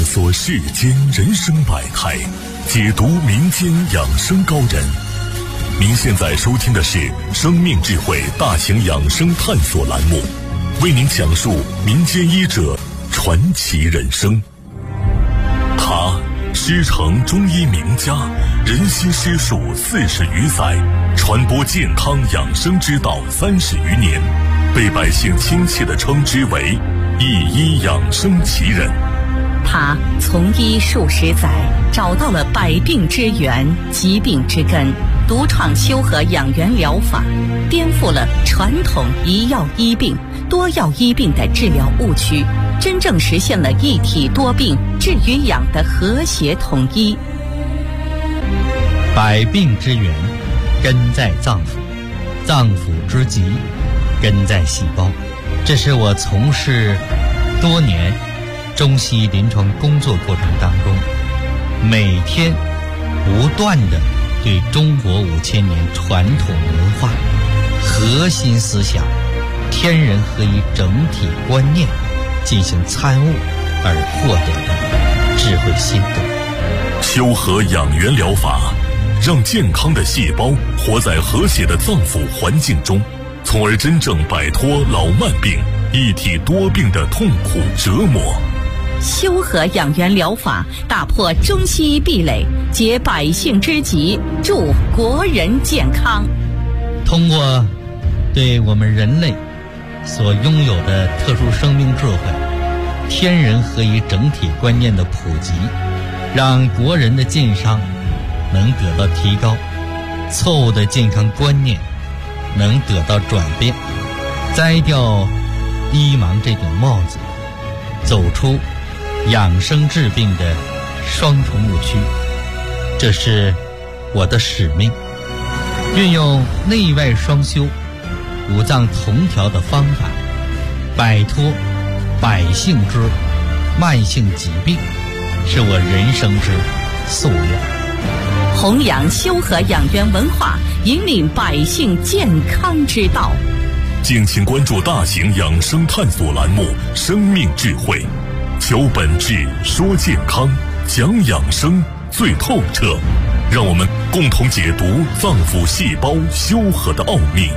索世间人生百态，解读民间养生高人。您现在收听的是生命智慧大型养生探索栏目，为您讲述民间医者传奇人生。他师承中医名家，人心师术40余载，传播健康养生之道30余年，被百姓亲切地称之为一医养生奇人。 他从医数十载，找到了百病之源、疾病之根，独创修和养元疗法，颠覆了传统一药医病、多药医病的治疗误区，真正实现了一体多病治与养的和谐统一。 百病之源根在脏腑，脏腑之疾根在细胞。这是我从事多年中西医临床工作过程当中，每天不断地对中国5000年传统文化核心思想天人合一整体观念进行参悟而获得的智慧心得。 修和养元疗法让健康的细胞活在和谐的脏腑环境中，从而真正摆脱老慢病、一体多病的痛苦折磨。 修和养元疗法打破中西医壁垒，解百姓之急，助国人健康。 通过对我们人类所拥有的特殊生命智慧、天人合一整体观念的普及，让国人的健康能得到提高，错误的健康观念能得到转变，摘掉医盲这顶帽子，走出养生治病的双重误区。这是我的使命，运用内外双修、五脏同调的方法，摆脱百姓之慢性疾病，是我人生之夙愿。 弘扬修和养元文化，引领百姓健康之道。 敬请关注大型养生探索栏目《生命智慧》，求本质，说健康，讲养生最透彻。让我们共同解读脏腑细胞修和的奥秘。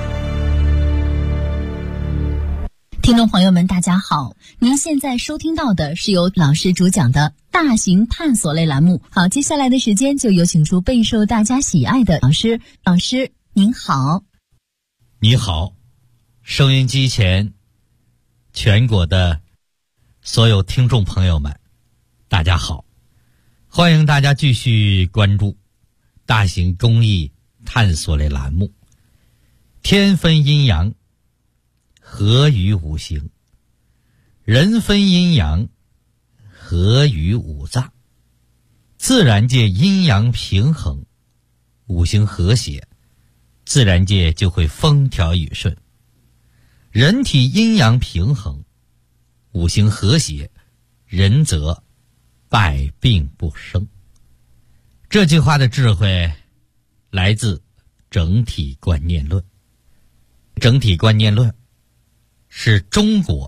听众朋友们大家好，您现在收听到的是由老师主讲的大型探索类栏目。好，接下来的时间就有请出备受大家喜爱的老师。老师您好。 你好，收音机前全国的所有听众朋友们大家好，欢迎大家继续关注大型公益探索类栏目，天分阴阳，合于五行，人分阴阳，合于五脏。自然界阴阳平衡，五行和谐，自然界就会风调雨顺。人体阴阳平衡，五行和谐，人则百病不生。这句话的智慧来自整体观念论。整体观念论是中国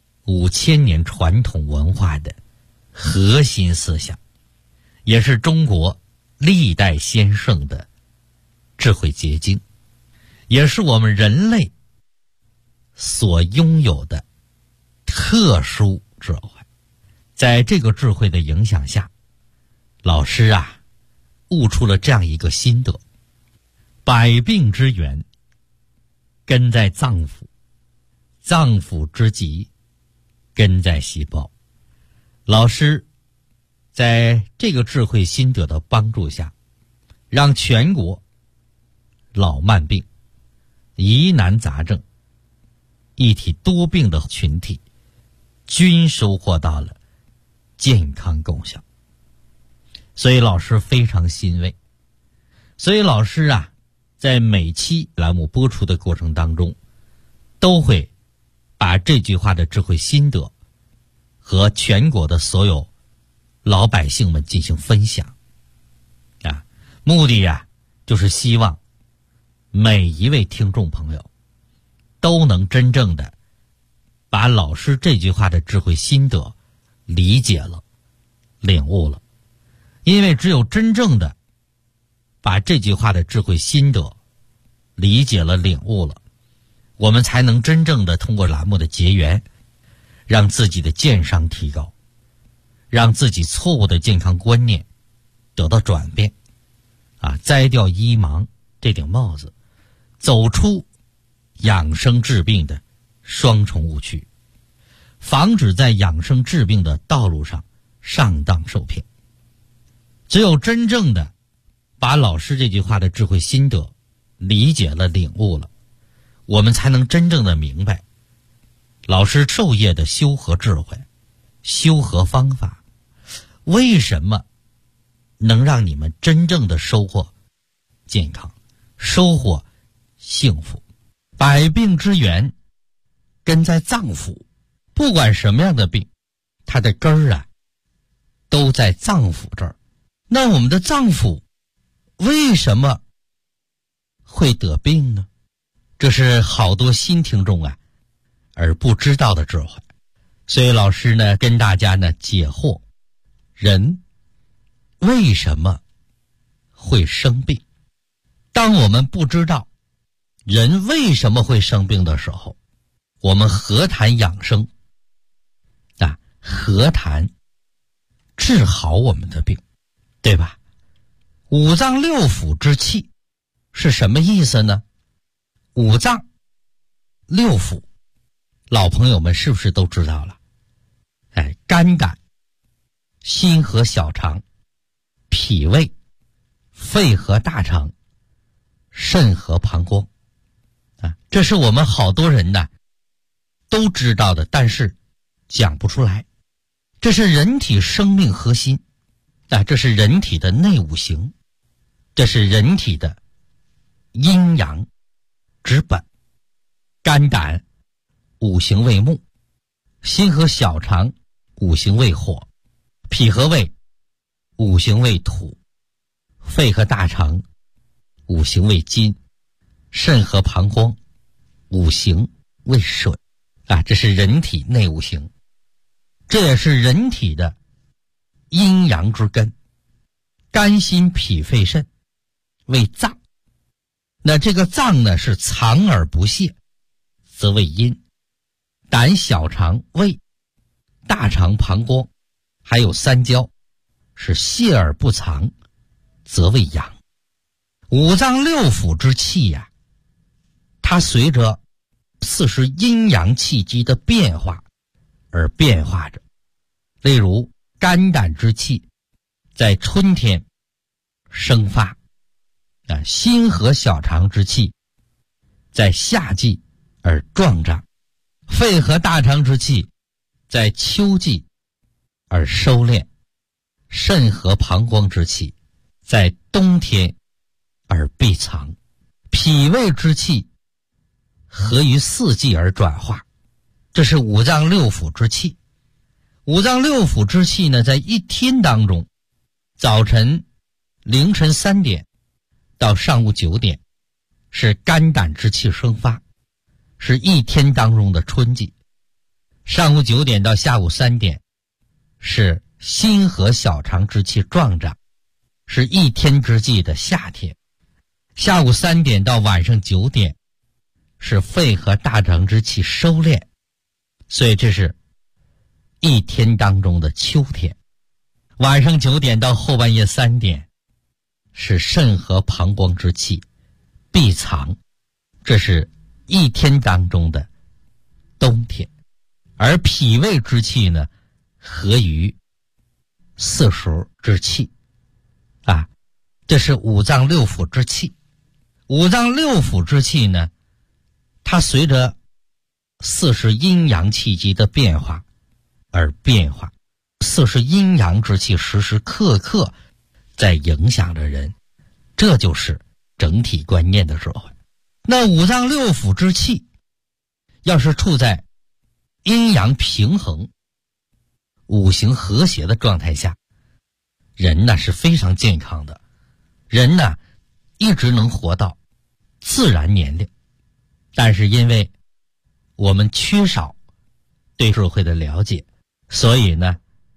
5000年传统文化的核心思想，也是中国历代先圣的智慧结晶，也是我们人类所拥有的特殊智慧。在这个智慧的影响下，老师悟出了这样一个心得：百病之源根在脏腑，脏腑之疾根在细胞。老师在这个智慧心得的帮助下，让全国老慢病、疑难杂症、一体多病的群体均收获到了健康功效。所以老师非常欣慰。所以老师在每期栏目播出的过程当中，都会把这句话的智慧心得和全国的所有老百姓们进行分享目的就是希望每一位听众朋友都能真正的把老师这句话的智慧心得理解了， 领悟了。因为只有真正的把这句话的智慧心得理解了、领悟了，我们才能真正的通过栏目的结缘，让自己的健商提高，让自己错误的健康观念得到转变，摘掉医盲这顶帽子，走出养生治病的双重误区，防止在养生治病的道路上上当受骗。只有真正的把老师这句话的智慧心得理解了、领悟了，我们才能真正的明白老师授业的修和智慧、修和方法，为什么能让你们真正的收获健康、收获幸福。百病之源根在脏腑，不管什么样的病，它的根儿都在脏腑这儿。那我们的脏腑为什么会得病呢？这是好多新听众而不知道的智慧。所以老师呢跟大家呢解惑，人为什么会生病？当我们不知道人为什么会生病的时候，我们何谈养生何谈治好我们的病，对吧？五脏六腑之气是什么意思呢？五脏六腑老朋友们是不是都知道了？肝胆、心和小肠、脾胃、肺和大肠、肾和膀胱这是我们好多人都知道的，但是讲不出来。这是人体生命核心这是人体的内五行，这是人体的阴阳之本。肝胆五行为木，心和小肠五行为火，脾和胃五行为土，肺和大肠五行为金，肾和膀胱五行为水这是人体内五行，这也是人体的阴阳之根。肝心脾肺肾为脏，那这个脏呢是藏而不泄，则为阴。胆小肠胃大肠膀胱还有三焦是泄而不藏，则为阳。五脏六腑之气它随着40阴阳气机的变化而变化着。例如肝胆之气在春天生发心和小肠之气在夏季而壮长，肺和大肠之气在秋季而收敛，肾和膀胱之气在冬天而闭藏，脾胃之气合于4季而转化。这是五脏六腑之气。五脏六腑之气呢，在一天当中，早晨凌晨3点到上午9点是肝胆之气生发，是一天当中的春季；上午9点到下午3点是心和小肠之气壮长，是一天之计的夏天；下午3点到晚上9点是肺和大肠之气收敛，所以这是一天当中的秋天；晚上9点到后半夜3点是肾和膀胱之气闭藏，这是一天当中的冬天；而脾胃之气呢，合于4时之气这是五脏六腑之气。五脏六腑之气呢，它随着40阴阳气机的变化而变化，40阴阳之气时时刻刻在影响着人，这就是整体观念的智慧。那五脏六腑之气要是处在阴阳平衡、五行和谐的状态下，人呢是非常健康的，人呢一直能活到自然年龄。但是因为我们缺少对智慧的了解，所以呢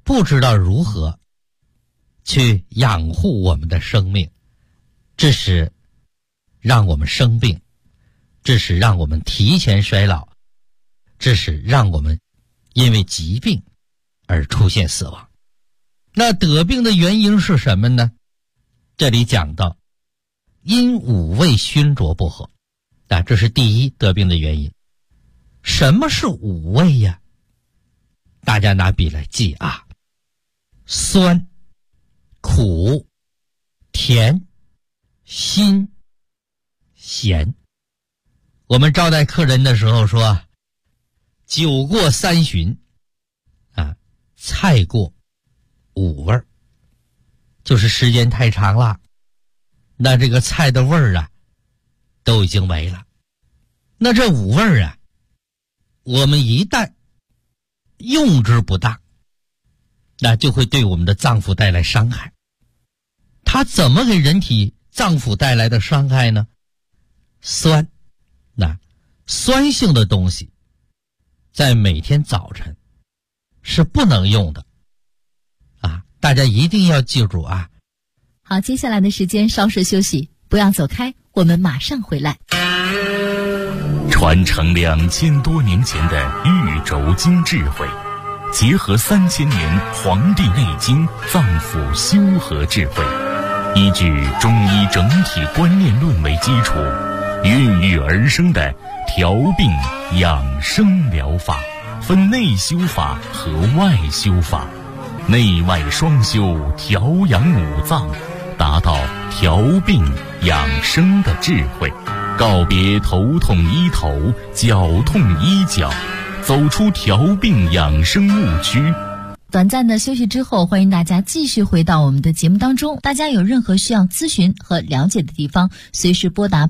不知道如何去养护我们的生命，致使让我们生病，致使让我们提前衰老，致使让我们因为疾病而出现死亡。那得病的原因是什么呢？这里讲到因五味熏灼不和，这是第一得病的原因。什么是五味呀？大家拿笔来记啊：酸、苦、甜、辛、咸。我们招待客人的时候说，酒过三巡菜过五味，就是时间太长了，那这个菜的味儿都已经没了。那这五味儿我们一旦用之不当，那就会对我们的脏腑带来伤害。它怎么给人体脏腑带来的伤害呢？酸，酸性的东西在每天早晨是不能用的大家一定要记住啊。 好，接下来的时间稍事休息，不要走开，我们马上回来。 传承2000多年前的玉轴经智慧，结合3000年《黄帝内经》脏腑修和智慧，依据中医整体观念论为基础，孕育而生的调病养生疗法，分内修法和外修法，内外双修，调养五脏，达到调病养生的智慧，告别头痛医头，脚痛医脚，走出调病养生误区。 短暂的休息之后，欢迎大家继续回到我们的节目当中。大家有任何需要咨询和了解的地方，随时拨打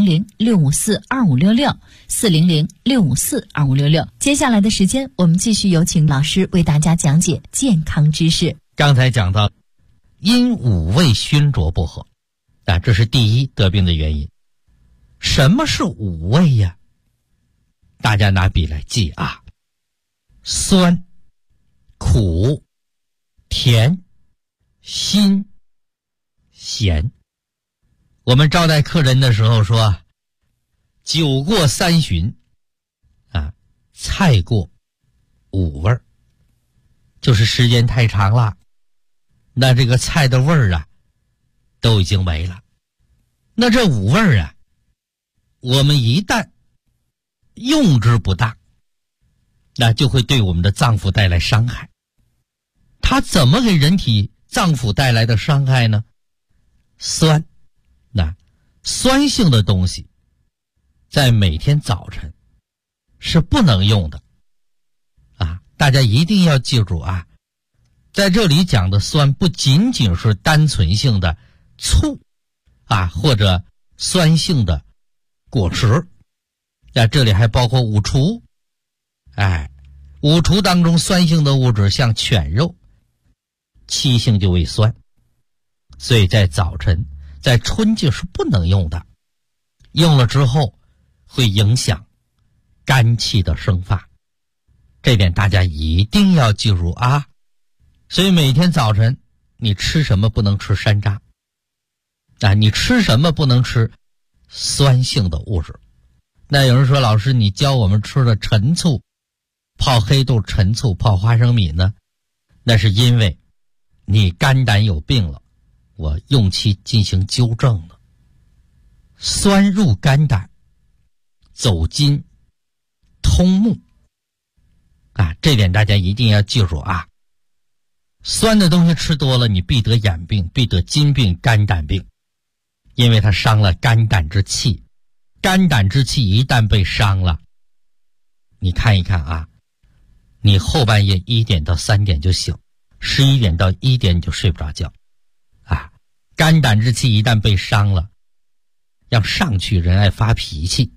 400-654-2566 400-654-2566。接下来的时间，我们继续有请老师为大家讲解健康知识。 刚才讲到因五味熏灼不和这是第一得病的原因。什么是五味呀？大家拿笔来记啊：酸、苦、甜、辛、咸。我们招待客人的时候说，酒过三巡菜过五味，就是时间太长了，那这个菜的味儿都已经没了。那这五味儿我们一旦用之不当，那就会对我们的脏腑带来伤害。它怎么给人体脏腑带来的伤害呢？酸，酸性的东西在每天早晨是不能用的大家一定要记住啊。在这里讲的酸不仅仅是单纯性的醋或者酸性的果汁，这里还包括五畜。五畜当中酸性的物质像犬肉，气性就为酸，所以在早晨在春季是不能用的，用了之后会影响肝气的生发，这点大家一定要记住啊。所以每天早晨你吃什么不能吃山楂你吃什么不能吃酸性的物质。那有人说，老师你教我们吃的陈醋，泡黑豆陈醋，泡花生米呢？那是因为你肝胆有病了，我用其进行纠正了。酸入肝胆，走筋通目这点大家一定要记住啊。酸的东西吃多了，你必得眼病，必得筋病、肝胆病，因为它伤了肝胆之气。肝胆之气一旦被伤了，你看一看你后半夜1点到3点就醒，11点到1点你就睡不着觉肝胆之气一旦被伤了，要上去人爱发脾气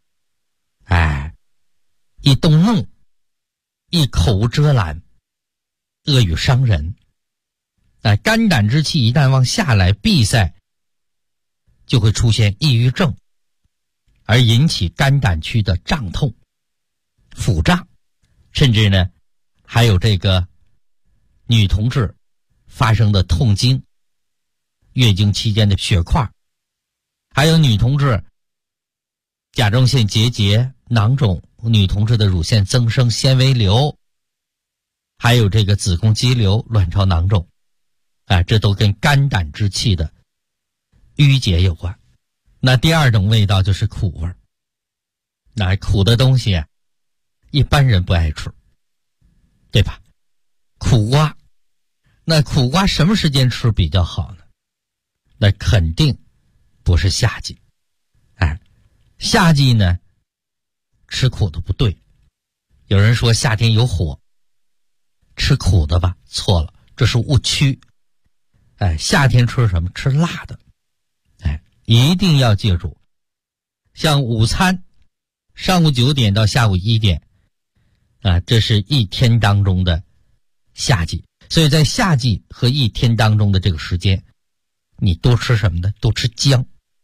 一动怒，一口无遮拦，恶语伤人肝胆之气一旦往下来闭塞，就会出现抑郁症，而引起肝胆区的胀痛、腹胀，甚至呢还有这个女同志发生的痛经、月经期间的血块，还有女同志甲状腺结节、囊肿，女同志的乳腺增生、纤维瘤，还有这个子宫肌瘤、卵巢囊肿，这都跟肝胆之气的淤结有关。那第二种味道就是苦味儿，那苦的东西一般人不爱吃，对吧？苦瓜，那苦瓜什么时间吃比较好呢？那肯定不是夏季。夏季呢吃苦的不对。有人说夏天有火，吃苦的吧，错了，这是误区。夏天吃什么？吃辣的。一定要记住，像午餐上午9点到下午1点这是一天当中的夏季，所以在夏季和一天当中的这个时间，你多吃什么呢？多吃姜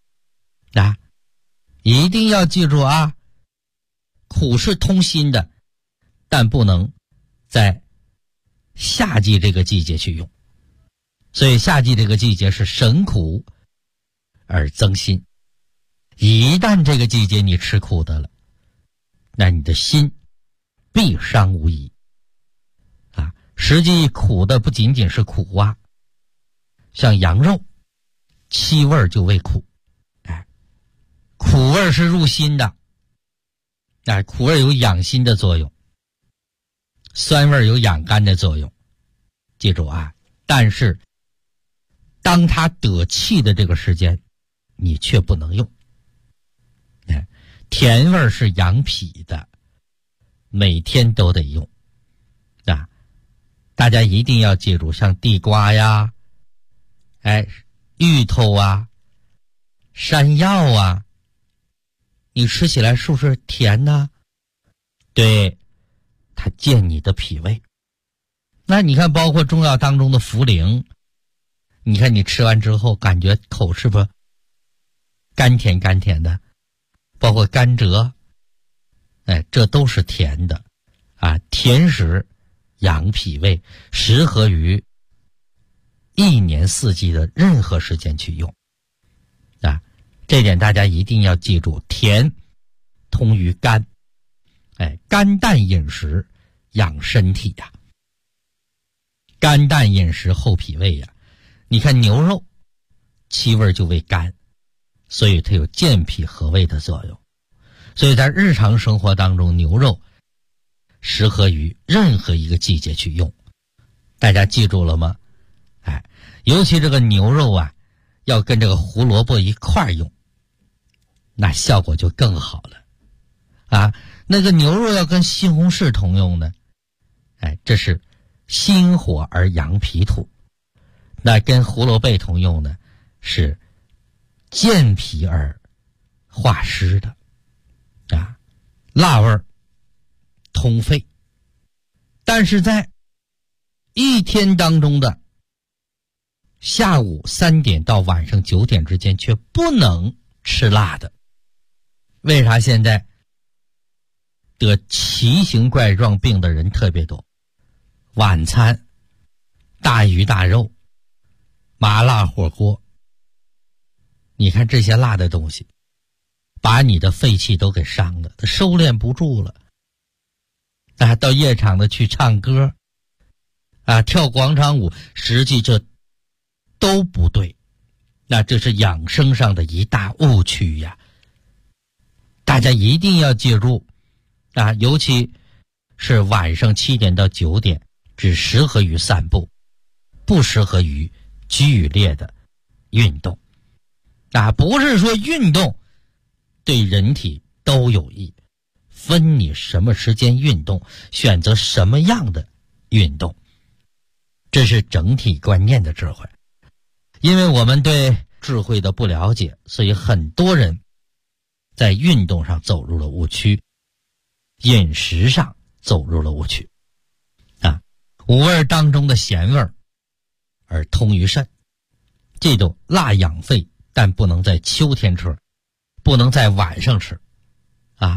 一定要记住苦是通心的，但不能在夏季这个季节去用。所以夏季这个季节是省苦而增心，一旦这个季节你吃苦的了，那你的心必伤无疑实际苦的不仅仅是苦瓜，像羊肉七味就为苦，苦味是入心的，苦味有养心的作用，酸味有养肝的作用。记住但是当它得气的这个时间你却不能用。甜味是养脾的，每天都得用大家一定要记住，像地瓜呀芋头山药你吃起来是不是甜呢？对，它健你的脾胃。那你看包括中药当中的茯苓，你看你吃完之后感觉口是不是甘甜甘甜的，包括甘蔗这都是甜的甜食养脾胃，适合于一年四季的任何时间去用这点大家一定要记住，甜通于肝肝淡饮食养身体肝淡饮食厚脾胃你看牛肉七味就为肝，所以它有健脾和胃的作用。所以在日常生活当中，牛肉适合于任何一个季节去用。大家记住了吗？尤其这个牛肉要跟这个胡萝卜一块用，那效果就更好了那个牛肉要跟西红柿同用呢这是心火而养脾土。那跟胡萝卜同用呢是健脾而化湿的辣味通肺。但是在一天当中的下午3点到晚上9点之间却不能吃辣的。为啥现在得奇形怪状病的人特别多？晚餐大鱼大肉、麻辣火锅，你看这些辣的东西把你的肺气都给伤了，它收敛不住了到夜场的去唱歌跳广场舞，实际这都不对，那这是养生上的一大误区大家一定要记住尤其是晚上7点到9点只适合于散步，不适合于剧烈的运动不是说运动对人体都有益，分你什么时间运动，选择什么样的运动，这是整体观念的智慧。因为我们对智慧的不了解，所以很多人在运动上走入了误区，饮食上走入了误区五味当中的咸味而通于肾。记住，辣养肺，但不能在秋天吃，不能在晚上吃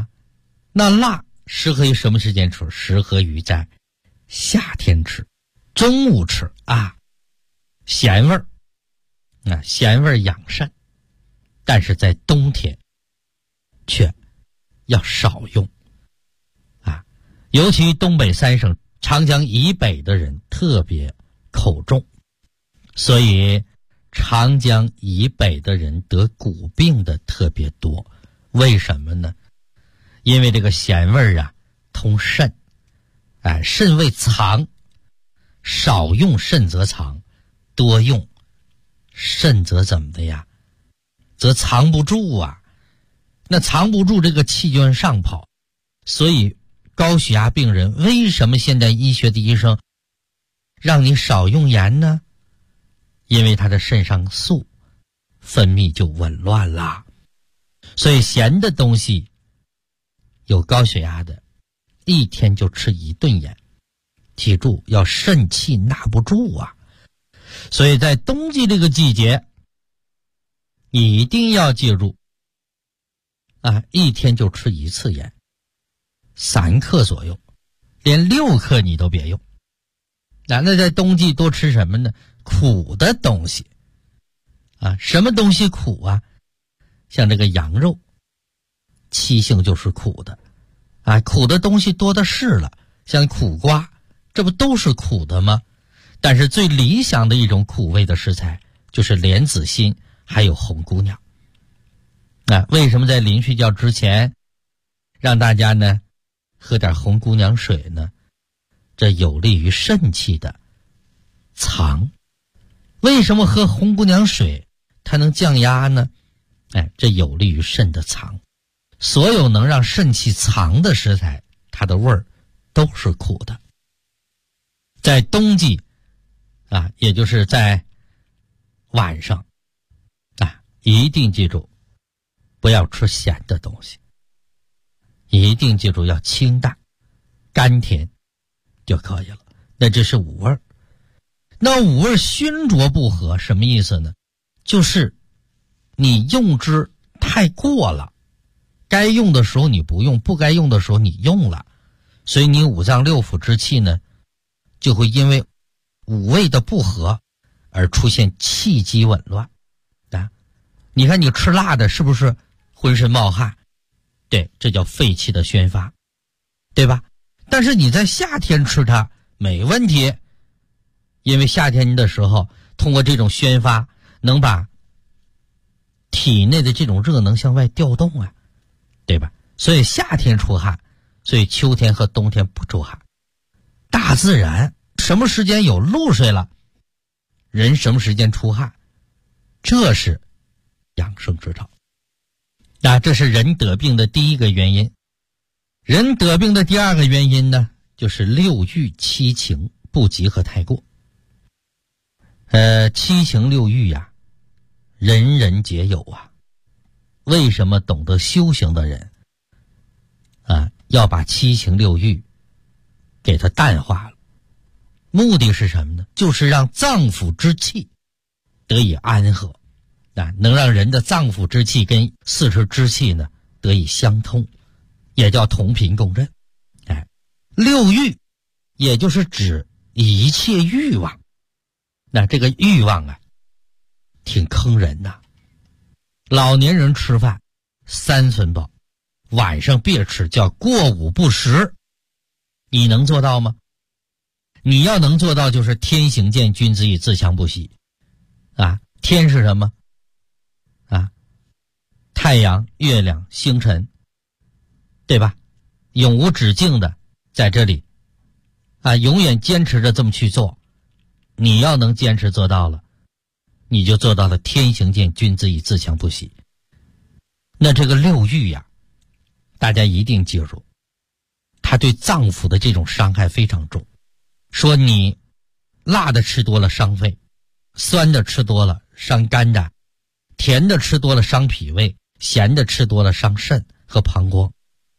那辣适合于什么时间吃？适合于在夏天吃， 中午吃啊，咸味儿，咸味儿养肾，但是在冬天却要少用啊，尤其东北三省长江以北的人特别口重，所以长江以北的人得骨病的特别多。为什么呢？因为这个咸味儿啊通肾，肾为藏，少用肾则藏，多用肾则怎么的呀？则藏不住啊。那藏不住，这个气就往上跑。所以高血压病人为什么现代医学的医生让你少用盐呢？因为他的肾上素分泌就紊乱啦。所以咸的东西，有高血压的一天就吃1顿盐，记住要肾气纳不住啊。所以在冬季这个季节，你一定要记住一天就吃1次盐，3克左右，连6克你都别用。那在冬季多吃什么呢？苦的东西什么东西苦啊？像这个羊肉，气性就是苦的苦的东西多的是了，像苦瓜，这不都是苦的吗？但是最理想的一种苦味的食材就是莲子心还有红姑娘。为什么在临睡觉之前让大家呢喝点红姑娘水呢？这有利于肾气的藏。为什么喝红姑娘水它能降压呢？这有利于肾的藏。所有能让肾气藏的食材，它的味儿都是苦的。在冬季也就是在晚上一定记住不要吃咸的东西，一定记住要清淡甘甜就可以了。那这是五味。那五味熏灼不和什么意思呢？就是你用之太过了，该用的时候你不用，不该用的时候你用了，所以你五脏六腑之气呢就会因为五味的不和而出现气机紊乱你看你吃辣的是不是浑身冒汗？对，这叫肺气的宣发，对吧？但是你在夏天吃它没问题，因为夏天的时候通过这种宣发能把体内的这种热能向外调动对吧？所以夏天出汗，所以秋天和冬天不出汗。大自然什么时间有露水了，人什么时间出汗，这是养生之道。这是人得病的第一个原因。人得病的第二个原因呢，就是六欲七情不及和太过。七情六欲人人皆有为什么懂得修行的人要把七情六欲给它淡化了？目的是什么呢？就是让脏腑之气得以安和能让人的脏腑之气跟四肢之气呢得以相通，也叫同频共振。六欲也就是指一切欲望。那这个欲望挺坑人老年人吃饭3寸饱，晚上别吃，叫过午不食。你能做到吗？你要能做到，就是天行健，君子以自强不息天是什么太阳、月亮、星辰，对吧？永无止境的在这里永远坚持着这么去做。你要能坚持做到了，你就做到了天行健，君子以自强不息。那这个六欲大家一定记住，它对脏腑的这种伤害非常重。说你辣的吃多了伤肺，酸的吃多了伤肝胆，甜的吃多了伤脾胃，咸的吃多了伤肾和膀胱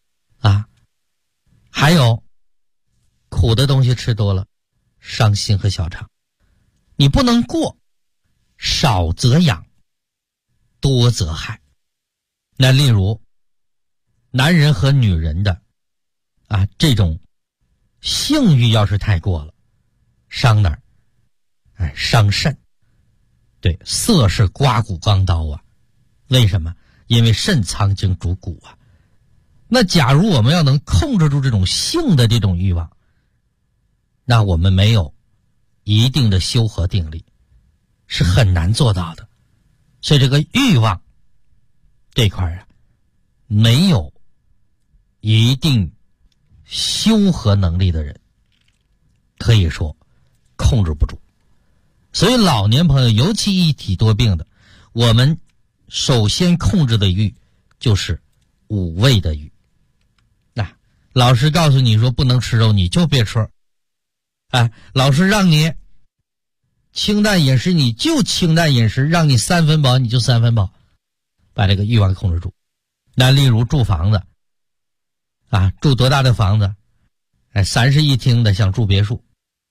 还有苦的东西吃多了伤心和小肠。你不能过，少则养，多则害。那例如男人和女人的这种性欲要是太过了， 伤哪儿？伤肾。对，色是刮骨钢刀啊。为什么？因为肾藏精主骨啊。那假如我们要能控制住这种性的这种欲望，那我们没有一定的修和定力，是很难做到的。所以这个欲望这块啊，没有一定修和能力的人，可以说控制不住。所以老年朋友，尤其一体多病的，我们首先控制的欲就是五味的欲。老师告诉你说不能吃肉，你就别吃。老师让你清淡饮食，你就清淡饮食，让你3分饱你就3分饱，把这个欲望控制住。那例如住房子住多大的房子？3室1厅的想住别墅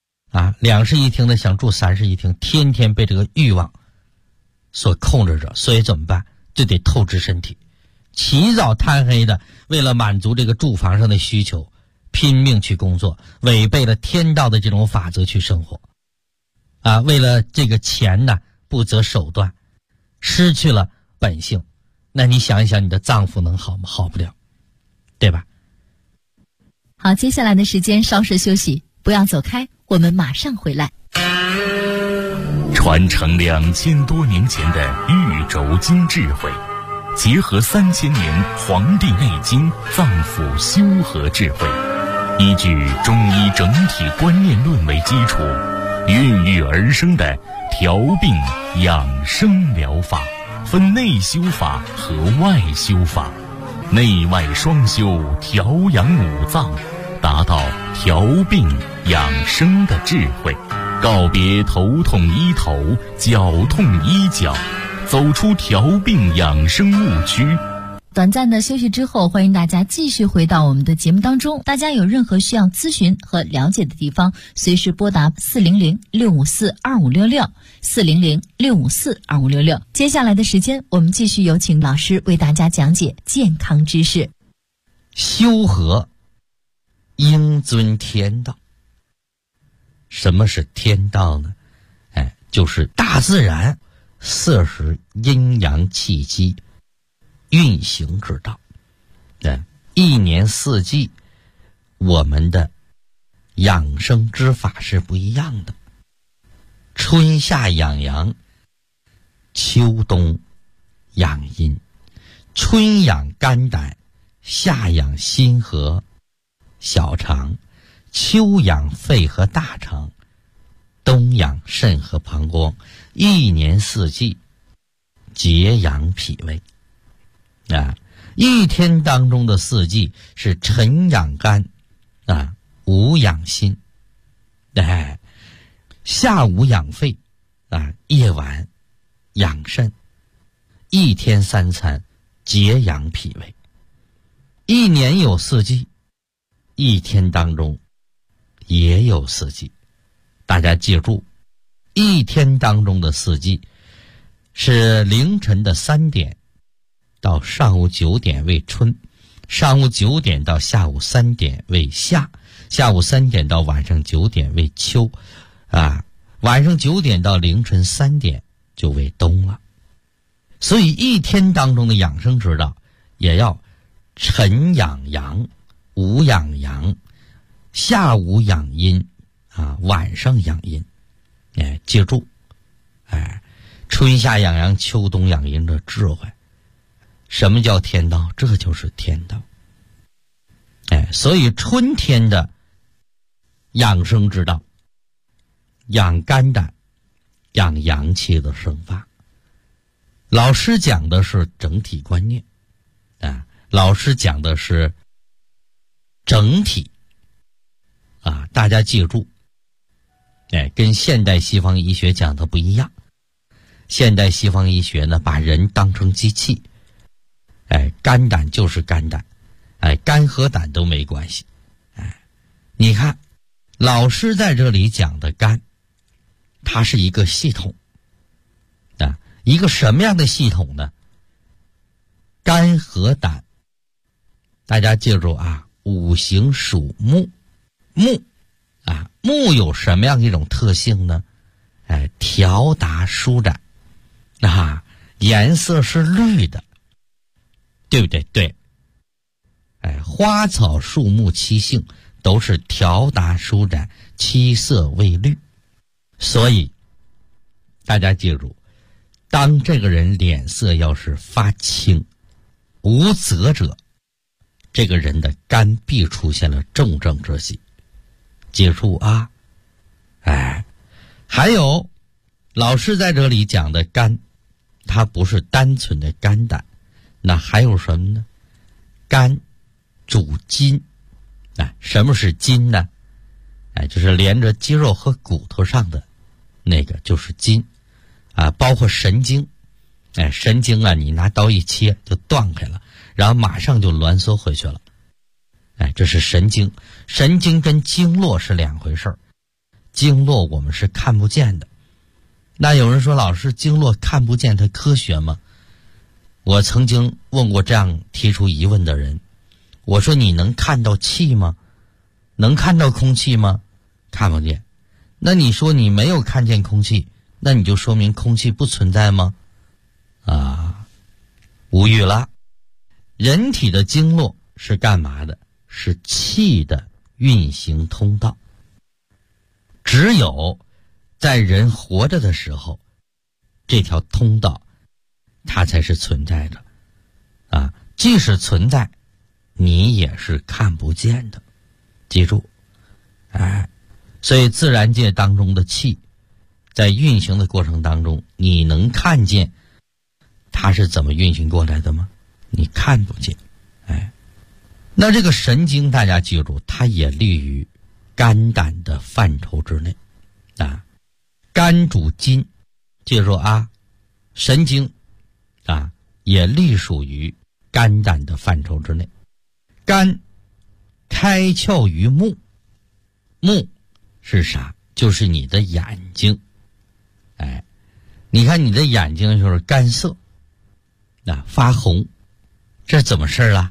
，2室1厅的想住3室1厅，天天被这个欲望所控制着。所以怎么办？就得透支身体，起早贪黑的，为了满足这个住房上的需求，拼命去工作，违背了天道的这种法则去生活为了这个钱呢，不择手段，失去了本性。那你想一想，你的脏腑能好吗？好不了，对吧？ 好，接下来的时间稍事休息，不要走开，我们马上回来。 传承2000多年前的玉轴经智慧，结合3000年《黄帝内经》脏腑修和智慧，依据中医整体观念论为基础，孕育而生的调病养生疗法，分内修法和外修法，内外双修，调养五脏，达到调病养生的智慧，告别头痛医头，脚痛医脚，走出调病养生误区。 短暂的休息之后，欢迎大家继续回到我们的节目当中。大家有任何需要咨询和了解的地方，随时拨打400-654-2566 400-654-2566。接下来的时间，我们继续有请老师为大家讲解健康知识。 修和应遵天道。什么是天道呢？就是大自然40时阴阳气机运行之道。一年四季我们的养生之法是不一样的。春夏养阳，秋冬养阴。春养肝胆，夏养心和小肠，秋养肺和大肠，冬养肾和膀胱。一年四季节养脾胃。一天当中的四季是晨养肝午养心，下午养肺夜晚养肾。一天3餐节养脾胃。一年有四季，一天当中也有四季。大家记住，一天当中的四季是凌晨的3点到上午9点为春，上午9点到下午3点为夏，下午3点到晚上9点为秋，晚上9点到凌晨3点就为冬了。所以一天当中的养生之道，也要晨养阳，午养阳，下午养阴，晚上养阴。记住，春夏养阳，秋冬养阴的智慧。什么叫天道？这就是天道。所以春天的养生之道，养肝胆，养阳气的生发。老师讲的是整体观念，老师讲的是整体，大家记住，跟现代西方医学讲的不一样。现代西方医学呢，把人当成机器，肝胆就是肝胆，肝和胆都没关系。你看，老师在这里讲的肝，它是一个系统，一个什么样的系统呢？肝和胆，大家记住五行属木，木木有什么样一种特性呢？条达舒展，颜色是绿的，对不对？对。花草树木其性都是条达舒展，七色为绿。所以大家记住，当这个人脸色要是发青无泽者，这个人的肝必出现了重症之喜。记住啊。还有老师在这里讲的肝，它不是单纯的肝胆，那还有什么呢？肝主筋。什么是筋呢？就是连着肌肉和骨头上的那个就是筋包括神经。神经你拿刀一切就断开了，然后马上就挛缩回去了。这是神经。神经跟经络是两回事儿，经络我们是看不见的。那有人说，老师，经络看不见它科学吗？我曾经问过这样提出疑问的人，我说你能看到气吗？能看到空气吗？看不见。那你说你没有看见空气，那你就说明空气不存在吗？无语了。人体的经络是干嘛的？是气的运行通道。只有在人活着的时候，这条通道它才是存在的即使存在，你也是看不见的。记住所以自然界当中的气在运行的过程当中，你能看见它是怎么运行过来的吗？你看不见。那这个神经大家记住，它也立于肝胆的范畴之内肝主筋，记住神经也隶属于肝胆的范畴之内。肝开窍于目，目是啥？就是你的眼睛。你看你的眼睛就是干涩发红，这怎么事啊？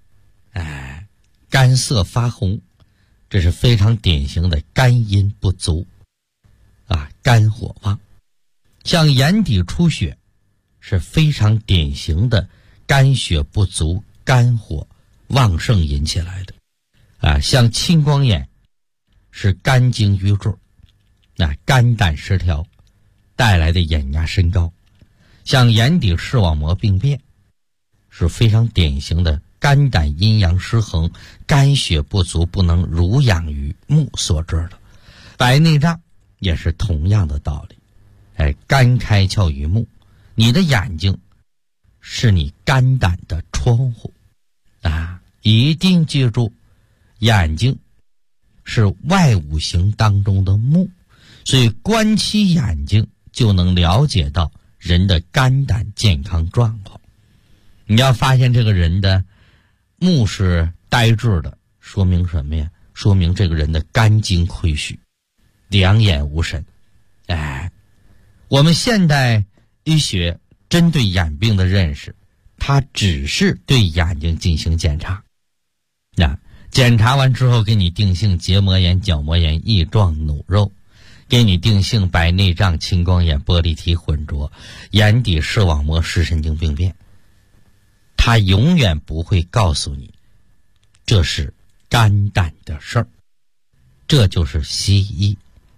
干涩发红，这是非常典型的肝阴不足肝火旺。像眼底出血是非常典型的肝血不足，肝火旺盛引起来的像青光眼是肝经瘀滞肝胆失调带来的眼压升高。像眼底视网膜病变是非常典型的肝胆阴阳失衡，肝血不足，不能濡养于目所致的。白内障也是同样的道理。肝开窍于目，你的眼睛是你肝胆的窗户一定记住，眼睛是外五行当中的目，所以观其眼睛就能了解到人的肝胆健康状况。你要发现这个人的目是呆滞的，说明什么呀？说明这个人的肝经亏虚，两眼无神。我们现代医学针对眼病的认识，它只是对眼睛进行检查。检查完之后给你定性结膜炎、角膜炎、翼状弩肉，给你定性白内障、青光眼、玻璃体混浊、眼底视网膜视神经病变。他永远不会告诉你这是肝胆的事儿，这就是西医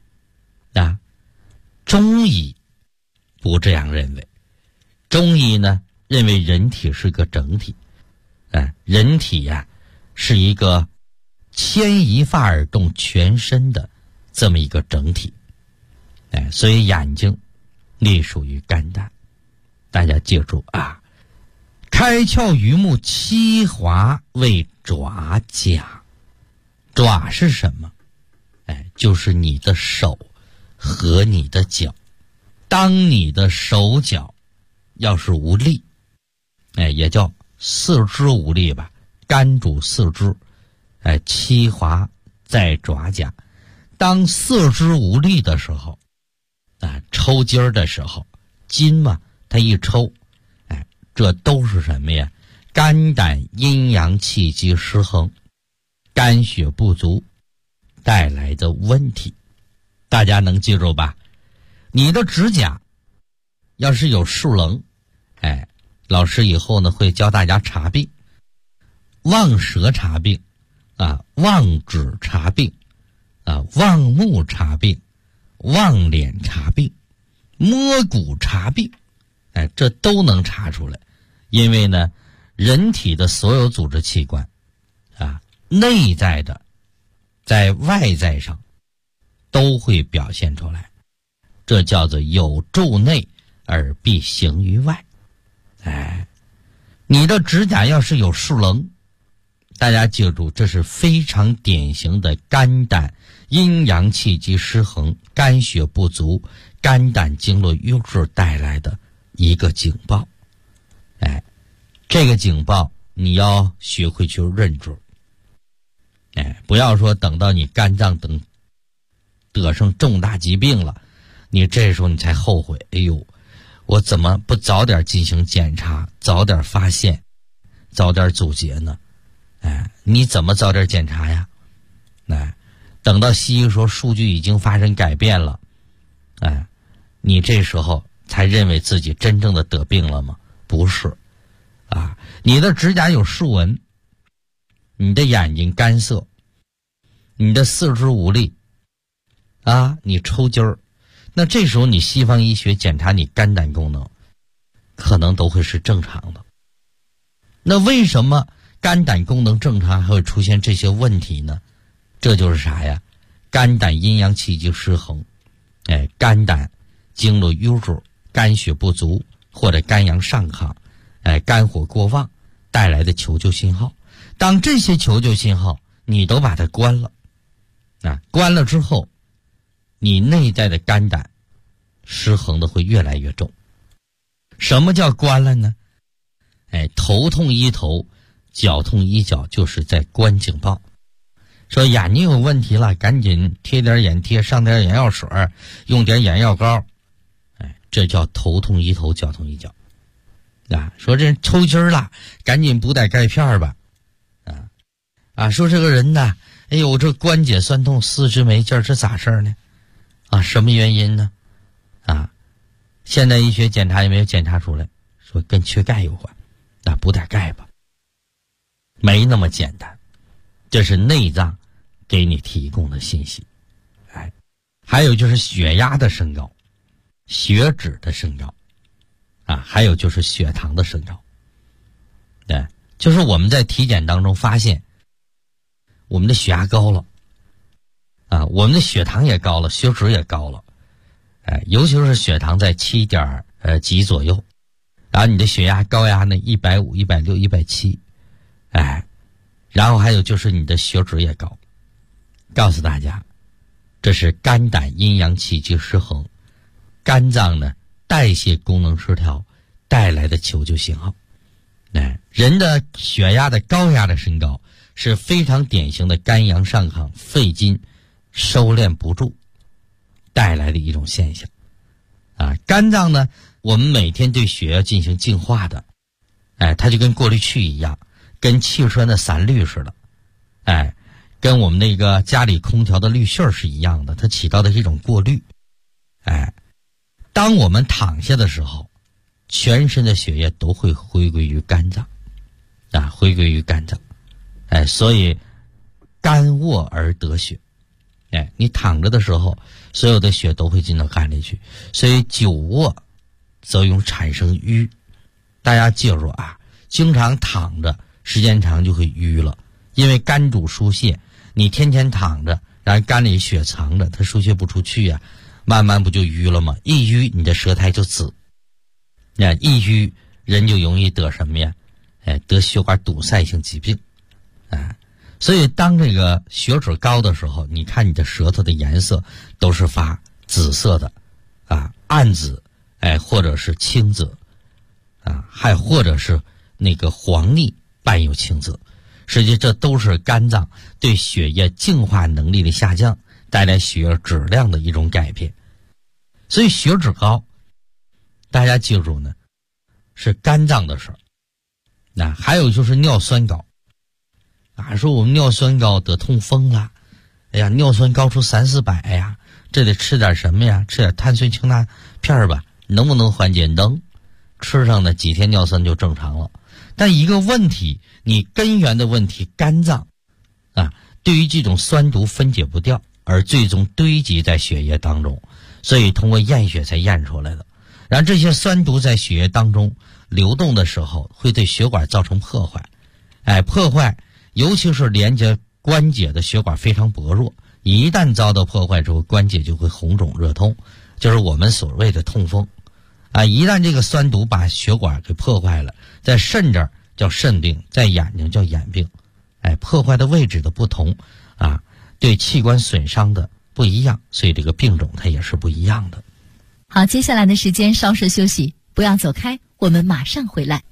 中医不这样认为。中医呢认为人体是个整体人体是一个牵一发而动全身的这么一个整体所以眼睛隶属于肝胆。大家记住开窍于目，七华为爪甲。爪是什么？就是你的手和你的脚。当你的手脚要是无力也叫四肢无力吧，肝主四肢七华在爪甲。当四肢无力的时候抽筋儿的时候，筋嘛它一抽这都是什么呀？肝胆阴阳气机失衡，肝血不足， 带来的问题。大家能记住吧？你的指甲要是有竖棱，老师以后呢会教大家查病，望舌查病望指查病望目查病，望脸查病，摸骨查病，这都能查出来。因为呢，人体的所有组织器官内在的在外在上都会表现出来，这叫做有诸内而必行于外。你的指甲要是有竖棱，大家记住，这是非常典型的肝胆阴阳气机失衡、肝血不足、肝胆经络瘀滞带来的一个警报。这个警报你要学会去认准。不要说等到你肝脏等得上重大疾病了，你这时候你才后悔，哎呦，我怎么不早点进行检查，早点发现，早点阻截呢？你怎么早点检查呀？等到西医说数据已经发生改变了，你这时候才认为自己真正的得病了吗？不是你的指甲有竖纹，你的眼睛干涩，你的四肢无力你抽筋儿，那这时候你西方医学检查你肝胆功能可能都会是正常的。那为什么肝胆功能正常还会出现这些问题呢？这就是啥呀？肝胆阴阳气机失衡，肝胆经络瘀滞，肝血不足，或者肝阳上亢，肝火过旺带来的求救信号。当这些求救信号你都把它关了，关了之后，你内在的肝胆失衡的会越来越重。什么叫关了呢？头痛医头，脚痛医脚，就是在关警报。说眼睛有问题了，赶紧贴点眼贴，上点眼药水，用点眼药膏，这叫头痛医头，脚痛医脚。说这人抽筋了，赶紧补点钙片吧。说这个人呢，哎呦，这关节酸痛，四肢没劲儿，这咋事儿呢？什么原因呢？现代医学检查也没有检查出来，说跟缺钙有关，补点钙吧。没那么简单，这是内脏给你提供的信息。还有就是血压的升高，血脂的升高，还有就是血糖的升高。就是我们在体检当中发现，我们的血压高了，我们的血糖也高了，血脂也高了，尤其是血糖在7点几左右，然后你的血压高压呢150、160、170，然后还有就是你的血脂也高。告诉大家，这是肝胆阴阳气机失衡，肝脏呢代谢功能失调带来的求救信号。人的血压的高压的升高是非常典型的肝阳上亢、肺经收敛不住带来的一种现象。肝脏呢，我们每天对血要进行净化的，它就跟过滤器一样，跟汽车的散滤似的，跟我们那个家里空调的滤芯是一样的，它起到的是一种过滤。当我们躺下的时候，全身的血液都会回归于肝脏，回归于肝脏。所以肝卧而得血。你躺着的时候，所有的血都会进到肝里去，所以久卧则容易产生瘀。大家记住经常躺着时间长就会瘀了，因为肝主疏泄，你天天躺着，然后肝里血藏着，它疏泄不出去慢慢不就瘀了吗？一瘀你的舌苔就紫，一瘀人就容易得什么呀？得血管堵塞性疾病。所以当这个血脂高的时候，你看你的舌头的颜色都是发紫色的，暗紫，或者是青紫，还或者是那个黄腻伴有青紫。实际这都是肝脏对血液净化能力的下降带来血液质量的一种改变。所以血脂高，大家记住呢，是肝脏的事儿。还有就是尿酸高，说我们尿酸高得痛风了， 哎呀，尿酸高出300-400呀，这得吃点什么呀？吃点碳酸氢钠片吧，能不能缓解？能，吃上的几天尿酸就正常了。但一个问题，你根源的问题，肝脏啊，对于这种酸毒分解不掉，而最终堆积在血液当中，所以通过验血才验出来的。然后这些酸毒在血液当中流动的时候，会对血管造成破坏。破坏，尤其是连接关节的血管非常薄弱，一旦遭到破坏之后，关节就会红肿热痛，就是我们所谓的痛风。一旦这个酸毒把血管给破坏了，在肾这儿叫肾病，在眼睛叫眼病。破坏的位置的不同对器官损伤的不一样，所以这个病种它也是不一样的。 好，接下来的时间稍事休息，不要走开，我们马上回来。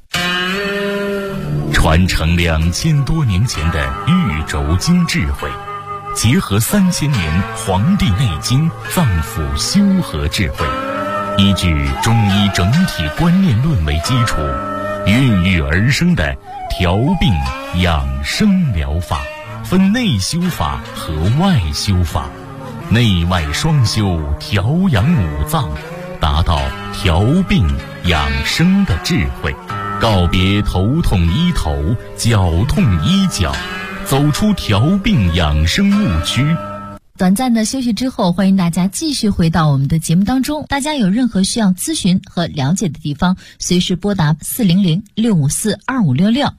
传承2000多年前的玉轴经智慧，结合3000年《黄帝内经》脏腑修和智慧，依据中医整体观念论为基础，孕育而生的调病养生疗法，分内修法和外修法，内外双修，调养五脏，达到调病养生的智慧，告别头痛医头，脚痛医脚，走出调病养生误区。 短暂的休息之后，欢迎大家继续回到我们的节目当中。大家有任何需要咨询和了解的地方，随时拨打400-654-2566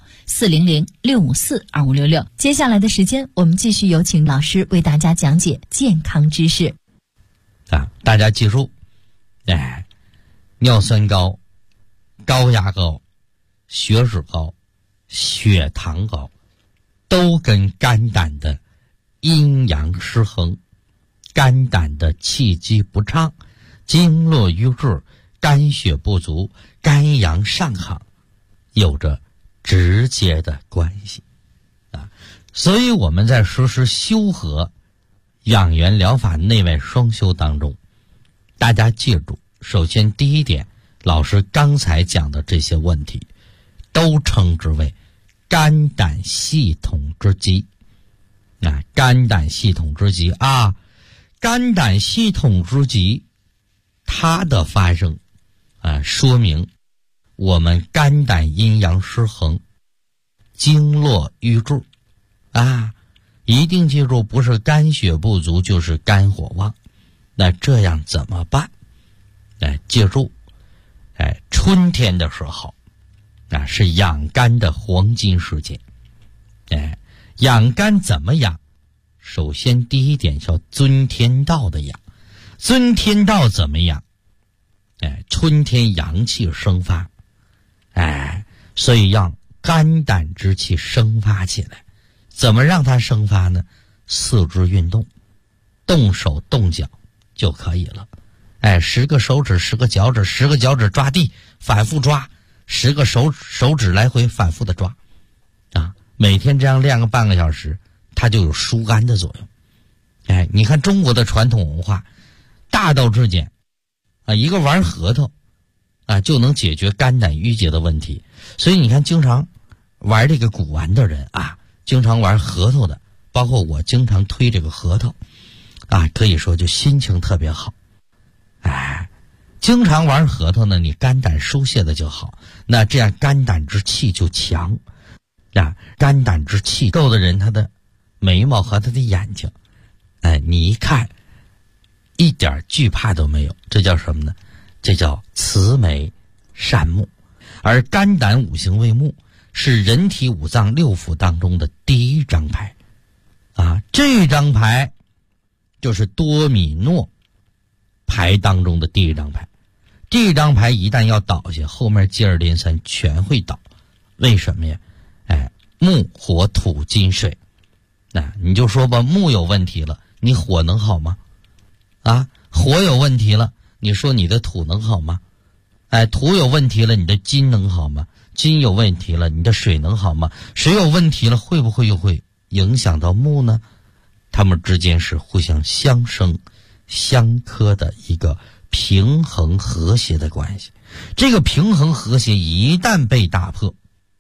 400-654-2566。接下来的时间，我们继续有请老师为大家讲解健康知识。 大家记住，尿酸高、高压高、血脂高、血糖高，都跟肝胆的阴阳失衡、肝胆的气机不畅、经络瘀滞、肝血不足、肝阳上亢有着直接的关系所以我们在实施修和养元疗法内外双修当中，大家记住，首先第一点，老师刚才讲的这些问题都称之为肝胆系统之疾。肝胆系统之疾肝胆系统之疾，它的发生说明我们肝胆阴阳失衡，经络瘀滞一定记住，不是肝血不足就是肝火旺。那这样怎么办？记住，春天的时候是养肝的黄金时节。养肝怎么养？首先第一点叫遵天道的养。遵天道怎么养？春天阳气生发，所以让肝胆之气生发起来。怎么让它生发呢？四肢运动，动手动脚就可以了。10个手指10个脚趾，10个脚趾抓地反复抓，10个手指来回反复的抓每天这样练个半个小时，它就有疏肝的作用。你看中国的传统文化大道至简一个玩核桃就能解决肝胆郁结的问题。所以你看经常玩这个古玩的人经常玩核桃的，包括我经常推这个核桃可以说就心情特别好。经常玩核桃呢，你肝胆疏泄的就好，那这样肝胆之气就强肝胆之气够的人，他的眉毛和他的眼睛你一看一点惧怕都没有，这叫什么呢？这叫慈眉善目。而肝胆五行为目，是人体五脏六腑当中的第一张牌这张牌就是多米诺牌当中的第一张牌。这张牌一旦要倒下，后面接二连三全会倒。为什么呀？木火土金水你就说吧，木有问题了，你火能好吗？火有问题了，你说你的土能好吗？土有问题了，你的金能好吗？金有问题了，你的水能好吗？水有问题了，会不会又会影响到木呢？它们之间是互相相生相克的一个平衡和谐的关系。这个平衡和谐一旦被打破，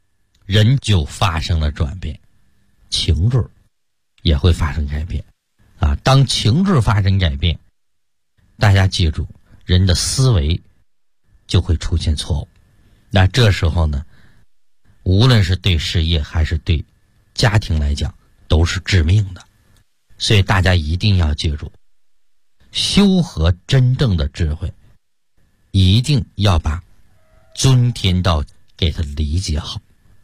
人就发生了转变，情志也会发生改变啊，当情志发生改变，大家记住，人的思维就会出现错误。那这时候呢，无论是对事业还是对家庭来讲，都是致命的。所以大家一定要记住，修和真正的智慧，一定要把尊天道给他理解好。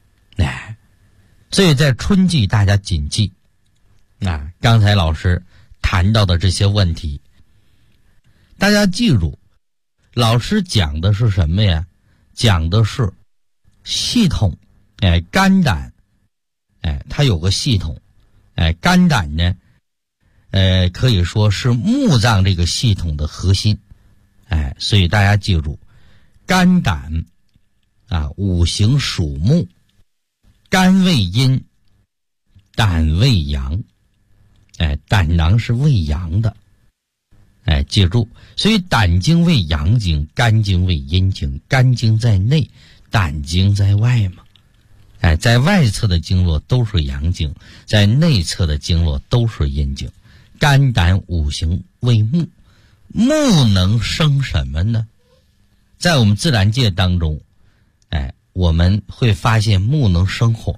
所以在春季大家谨记刚才老师谈到的这些问题，大家记住，老师讲的是什么呀？讲的是系统。肝胆它有个系统。肝胆呢可以说是目脏这个系统的核心。所以大家记住，肝胆五行属木，肝为阴，胆为阳。胆囊是为阳的。记住，所以胆经为阳经，肝经为阴经，肝经在内，胆经在外嘛。在外侧的经络都是阳经，在内侧的经络都是阴经。肝胆五行为木，木能生什么呢？在我们自然界当中，我们会发现木能生火。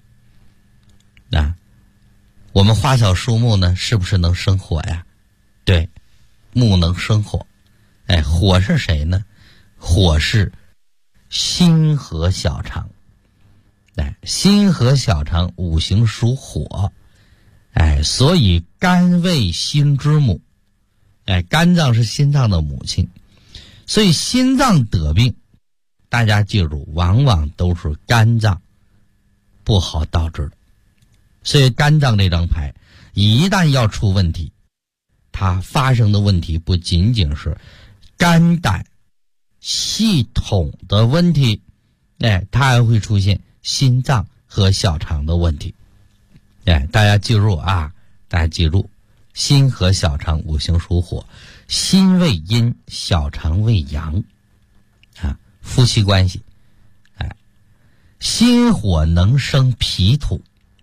我们花草树木呢，是不是能生火呀？对，木能生火。火是谁呢？火是心和小肠。心和小肠五行属火。所以肝为心之母。肝脏是心脏的母亲。所以心脏得病，大家记住，往往都是肝脏不好导致的。所以肝脏这张牌一旦要出问题，它发生的问题不仅仅是肝胆系统的问题，它还会出现心脏和小肠的问题。大家记住大家记住，心和小肠五行属火，心为阴，小肠为阳。夫妻关系。心火能生脾土。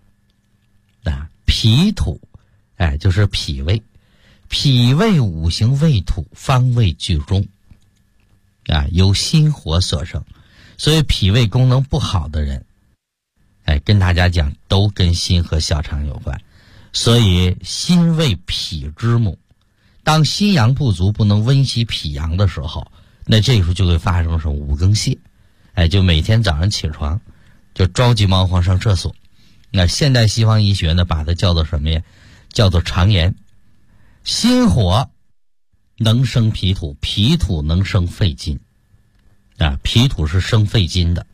脾土就是脾胃，脾胃五行为土，方位居中。由心火所生。所以脾胃功能不好的人，跟大家讲，都跟心和小肠有关。所以心为脾之母，当心阳不足，不能温习脾阳的时候，那这时候就会发生什么五更泻。就每天早上起床就着急忙慌上厕所。那现代西方医学呢，把它叫做什么呀？叫做肠炎。心火能生脾土，脾土能生肺金。脾土是生肺金的。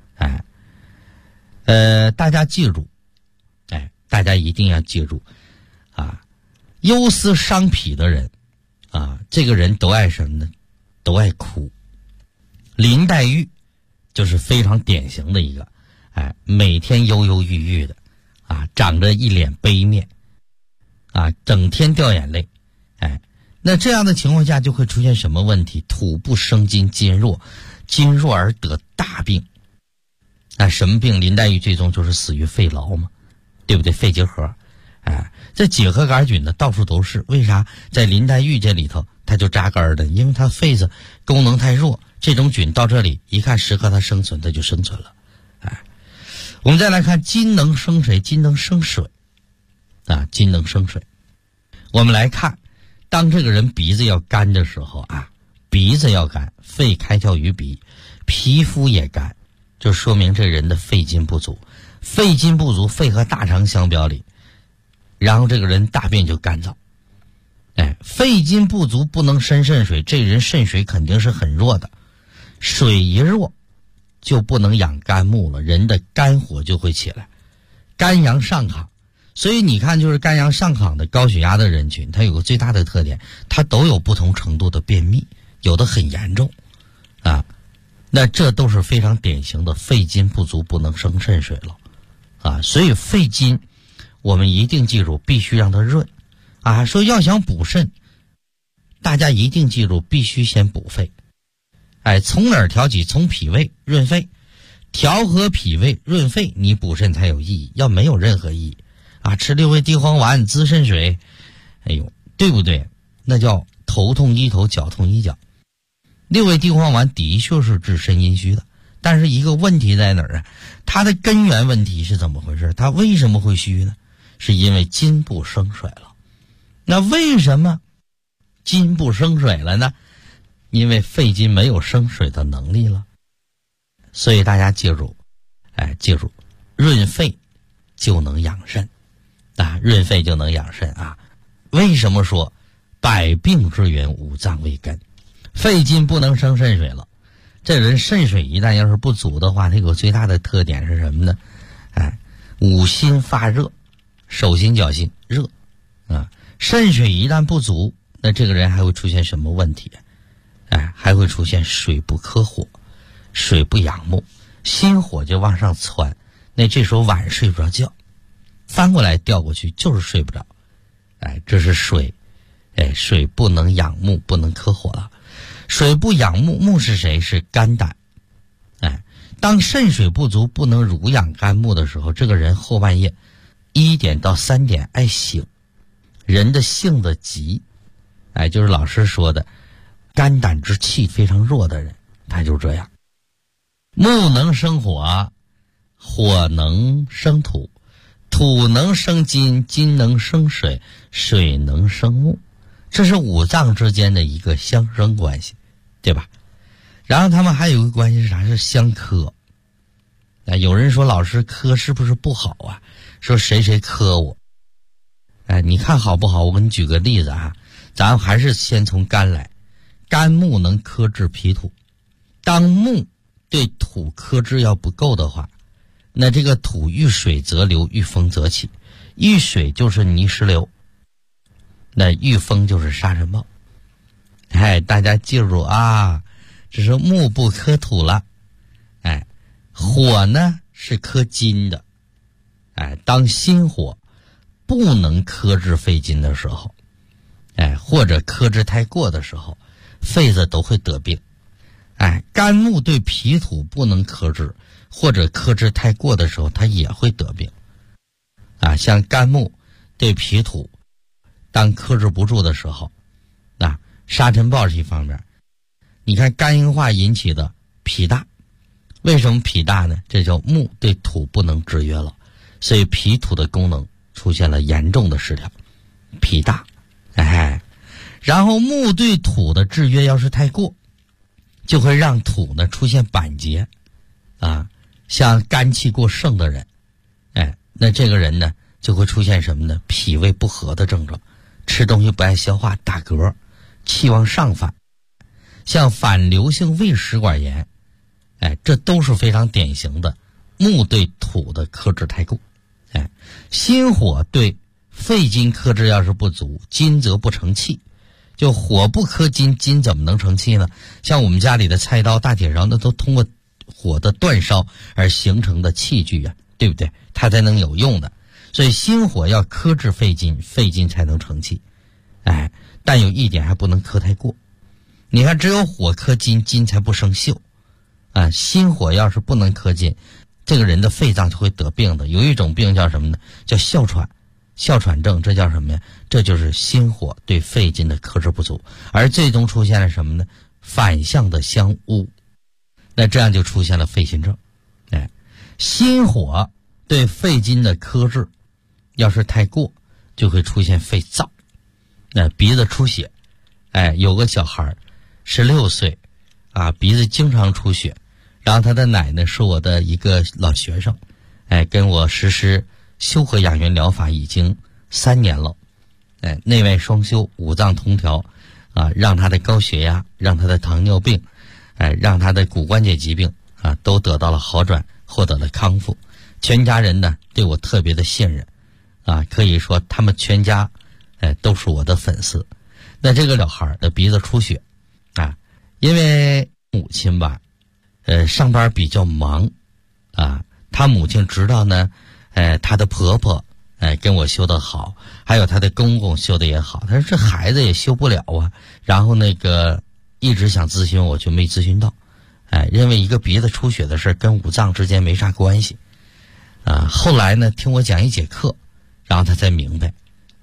大家记住，大家一定要记住忧思伤脾的人这个人都爱什么呢？都爱哭。林黛玉就是非常典型的一个，每天忧忧郁郁的长着一脸悲面整天掉眼泪。那这样的情况下就会出现什么问题？土不生金，金弱，金弱而得大病。什么病？林黛玉最终就是死于肺痨嘛，对不对？肺结核。这结核杆菌呢到处都是，为啥在林黛玉这里头它就扎根的？因为它肺子功能太弱，这种菌到这里一看适合它生存，它就生存了。我们再来看金能生谁？金能生水。金能生水。我们来看，当这个人鼻子要干的时候鼻子要干，肺开窍于鼻，皮肤也干，就说明这人的肺金不足。肺金不足，肺和大肠相表里，然后这个人大便就干燥。肺金不足不能生肾水，这人肾水肯定是很弱的。水一弱就不能养肝木了，人的肝火就会起来，肝阳上亢。所以你看，就是肝阳上亢的高血压的人群，它有个最大的特点，它都有不同程度的便秘，有的很严重那这都是非常典型的肺金不足，不能生肾水了所以肺金我们一定记住，必须让它润说要想补肾，大家一定记住，必须先补肺。从哪儿调起？从脾胃润肺，调和脾胃润肺，你补肾才有意义，要没有任何意义吃6味地黄丸滋肾水， 哎呦，对不对？那叫头痛医头，脚痛医脚。六味地黄丸的确是治肾阴虚的，但是一个问题在哪儿啊？它的根源问题是怎么回事？它为什么会虚呢？是因为筋部生水了。那为什么筋部生水了呢？因为肺经没有生水的能力了。所以大家记住，记住，润肺就能养肾啊，润肺就能养肾啊。为什么说百病之源五脏为根？肺经不能生肾水了，这人肾水一旦要是不足的话，它有个最大的特点是什么呢？五心发热，手心脚心热啊。肾水一旦不足，那这个人还会出现什么问题？还会出现水不克火，水不养目，心火就往上窜，那这时候晚上睡不着觉，翻过来调过去就是睡不着。这是水，水不能养目，不能克火了。水不养目，目是谁？是肝胆。当肾水不足，不能濡养肝木的时候，这个人后半夜1点到3点爱醒，人的性子急，就是老师说的肝胆之气非常弱的人，他就这样。木能生火，火能生土，土能生金，金能生水，水能生木，这是五脏之间的一个相生关系，对吧？然后他们还有一个关系是啥？是相克。有人说老师克是不是不好啊？说谁谁克我。你看好不好？我给你举个例子啊，咱还是先从肝来。肝木能克制脾土，当木对土克制要不够的话，那这个土遇水则流，遇风则起，遇水就是泥石流，那遇风就是沙尘暴。大家记住啊，这是木不克土了。火呢是克金的。当心火不能克制肺经的时候，或者克制太过的时候，肺子都会得病。肝木对脾土不能克制，或者克制太过的时候，它也会得病。像肝木对脾土当克制不住的时候，沙尘暴是一方面。你看肝硬化引起的脾大，为什么脾大呢？这叫木对土不能制约了，所以脾土的功能出现了严重的失调，脾大。然后木对土的制约要是太过，就会让土呢出现板结像肝气过盛的人，那这个人呢就会出现什么呢？脾胃不和的症状，吃东西不爱消化，打嗝，气往上反，像反流性胃食管炎，这都是非常典型的木对土的克制太过。心火对肺经克制要是不足，金则不成气。就火不克金，金怎么能成气呢？像我们家里的菜刀、大铁勺，那都通过火的煅烧而形成的器具啊，对不对？它才能有用的。所以心火要克制肺经，肺经才能成气。但有一点还不能克太过。你看，只有火克金，金才不生锈。心火要是不能克金，这个人的肺脏就会得病的。有一种病叫什么呢？叫哮喘。哮喘症，这叫什么呀？这就是心火对肺经的克制不足，而最终出现了什么呢？反向的相污，那这样就出现了肺心症。心火对肺经的克制要是太过，就会出现肺燥，鼻子出血。有个小孩16岁鼻子经常出血，然后他的奶奶是我的一个老学生，跟我实施修和养元疗法已经3年了，内外双修，五脏通调，让他的高血压，让他的糖尿病，让他的骨关节疾病都得到了好转，获得了康复。全家人呢对我特别的信任，可以说他们全家都是我的粉丝。那这个小孩的鼻子出血因为母亲吧上班比较忙他母亲知道呢她的婆婆跟我修得好，还有她的公公修得也好，她说这孩子也修不了然后一直想咨询我，就没咨询到，认为一个鼻子出血的事跟五脏之间没啥关系后来呢听我讲一节课，然后她才明白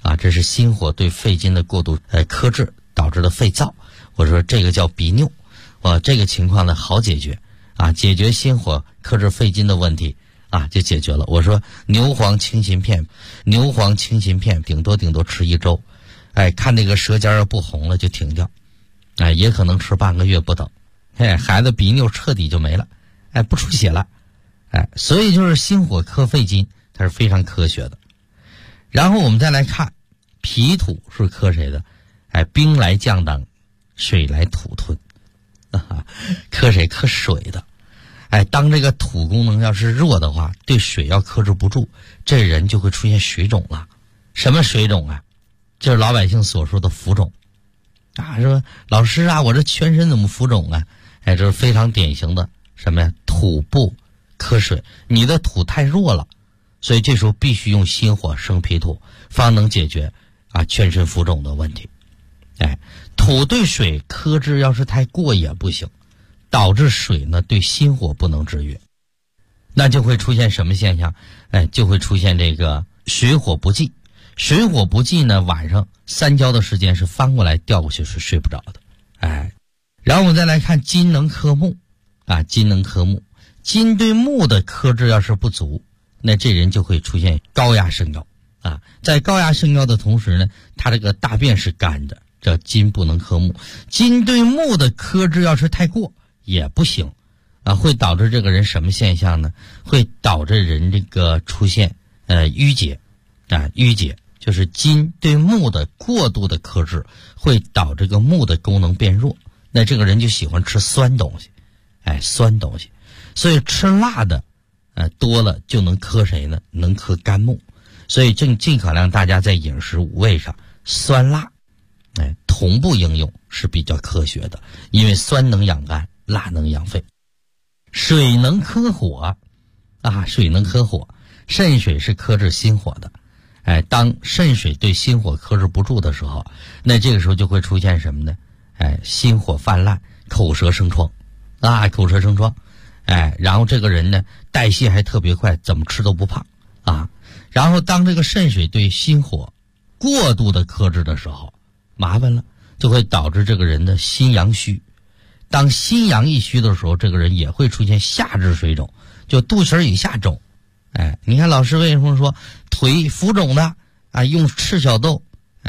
这是心火对肺经的过度克制导致的肺燥。我说这个叫鼻衄，这个情况呢好解决解决心火克制肺经的问题就解决了。我说牛黄清心片顶多吃1周，看那个舌尖要不红了就停掉，也可能吃半个月不等，孩子鼻衄彻底就没了，不出血了，所以就是心火克肺经它是非常科学的。然后我们再来看脾土是克谁的？兵来将挡，水来土吞，克谁？克水的。当这个土功能要是弱的话，对水要克制不住，这人就会出现水肿了。什么水肿啊？就是老百姓所说的浮肿说老师我这全身怎么浮肿啊？这是非常典型的什么呀？土不克水，你的土太弱了，所以这时候必须用心火生脾土，方能解决全身浮肿的问题。土对水克制要是太过也不行，导致水呢对心火不能制约，那就会出现什么现象？就会出现这个水火不济。水火不济呢，晚上3觉的时间是翻过来调过去是睡不着的。然后我们再来看金能克木金能克木，金对木的克制要是不足，那这人就会出现高压升高在高压升高的同时呢，他这个大便是干的，这金不能克木。金对木的克制要是太过也不行会导致这个人什么现象呢？会导致人这个出现淤结淤结就是金对木的过度的克制会导致这个木的功能变弱，那这个人就喜欢吃酸东西酸东西，所以吃辣的多了就能克谁呢？能克肝木。所以尽可量大家在饮食五味上酸辣同步应用是比较科学的，因为酸能养肝，辣能养肺。水能克火水能克火，肾水是克制心火的。当肾水对心火克制不住的时候，那这个时候就会出现什么呢？心火泛滥，口舌生疮口舌生疮。然后这个人呢代谢还特别快，怎么吃都不胖然后当这个肾水对心火过度的克制的时候，麻烦了，就会导致这个人的心阳虚。当心阳一虚的时候，这个人也会出现下肢水肿，就肚脐以下肿。你看老师为什么说腿浮肿的用赤小豆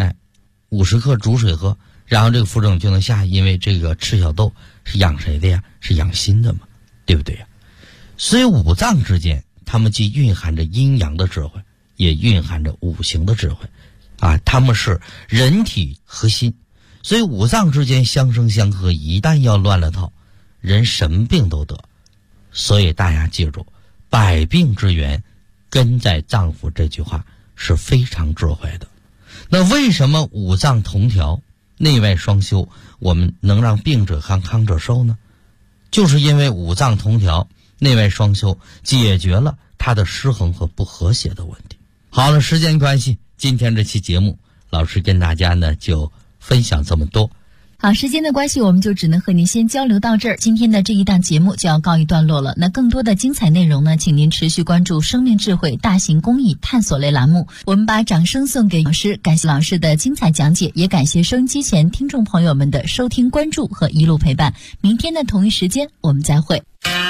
50克煮水喝，然后这个浮肿就能下，因为这个赤小豆是养谁的呀？是养心的嘛，对不对呀？所以五脏之间它们既蕴含着阴阳的智慧，也蕴含着五行的智慧它们是人体核心，所以五脏之间相生相克，一旦要乱了套，人什么病都得。所以大家记住，百病之源根在脏腑，这句话是非常智慧的。那为什么五脏同调，内外双修，我们能让病者康，康者寿呢？就是因为五脏同调，内外双修，解决了它的失衡和不和谐的问题。好了，时间关系，今天这期节目老师跟大家呢就分享这么多。 好，时间的关系，我们就只能和您先交流到这儿。今天的这一档节目就要告一段落了。那更多的精彩内容呢，请您持续关注生命智慧大型公益探索类栏目。我们把掌声送给老师，感谢老师的精彩讲解，也感谢收音机前听众朋友们的收听、关注和一路陪伴。明天的同一时间，我们再会。